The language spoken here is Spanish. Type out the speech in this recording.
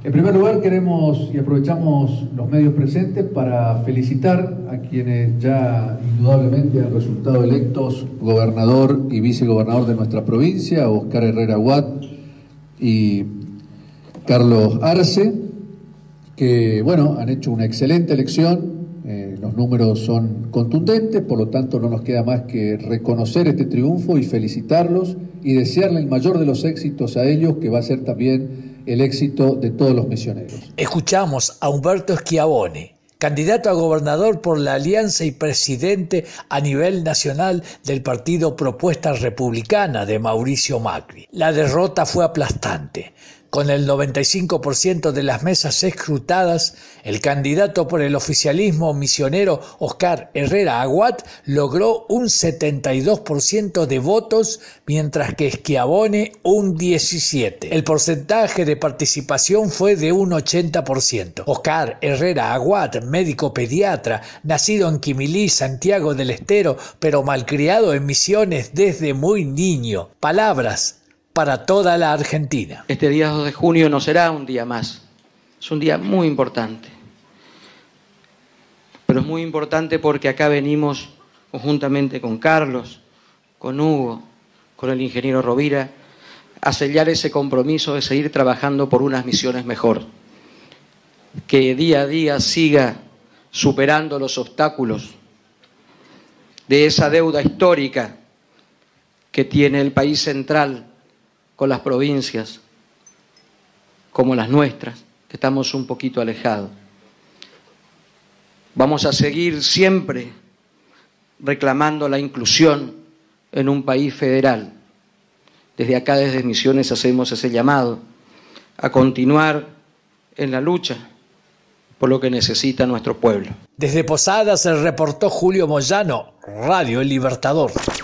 En primer lugar queremos y aprovechamos los medios presentes para felicitar a quienes ya indudablemente han resultado electos gobernador y vicegobernador de nuestra provincia, Oscar Herrera Aguad y Carlos Arce, que han hecho una excelente elección. Los números son contundentes, por lo tanto no nos queda más que reconocer este triunfo y felicitarlos y desearle el mayor de los éxitos a ellos, que va a ser también el éxito de todos los misioneros. Escuchamos a Humberto Schiavone, candidato a gobernador por la Alianza y presidente a nivel nacional del partido Propuesta Republicana de Mauricio Macri. La derrota fue aplastante. Con el 95% de las mesas escrutadas, el candidato por el oficialismo misionero Oscar Herrera Aguad logró un 72% de votos, mientras que Schiavone un 17%. El porcentaje de participación fue de un 80%. Oscar Herrera Aguad, médico pediatra, nacido en Quimilí, Santiago del Estero, pero malcriado en Misiones desde muy niño. Palabras para toda la Argentina. Este día 2 de junio no será un día más, es un día muy importante. Pero es muy importante porque acá venimos conjuntamente con Carlos, con Hugo, con el ingeniero Rovira, a sellar ese compromiso de seguir trabajando por unas misiones mejor. Que día a día siga superando los obstáculos de esa deuda histórica que tiene el país central con las provincias como las nuestras, que estamos un poquito alejados. Vamos a seguir siempre reclamando la inclusión en un país federal. Desde acá, desde Misiones, hacemos ese llamado a continuar en la lucha por lo que necesita nuestro pueblo. Desde Posadas se reportó Julio Moyano, Radio El Libertador.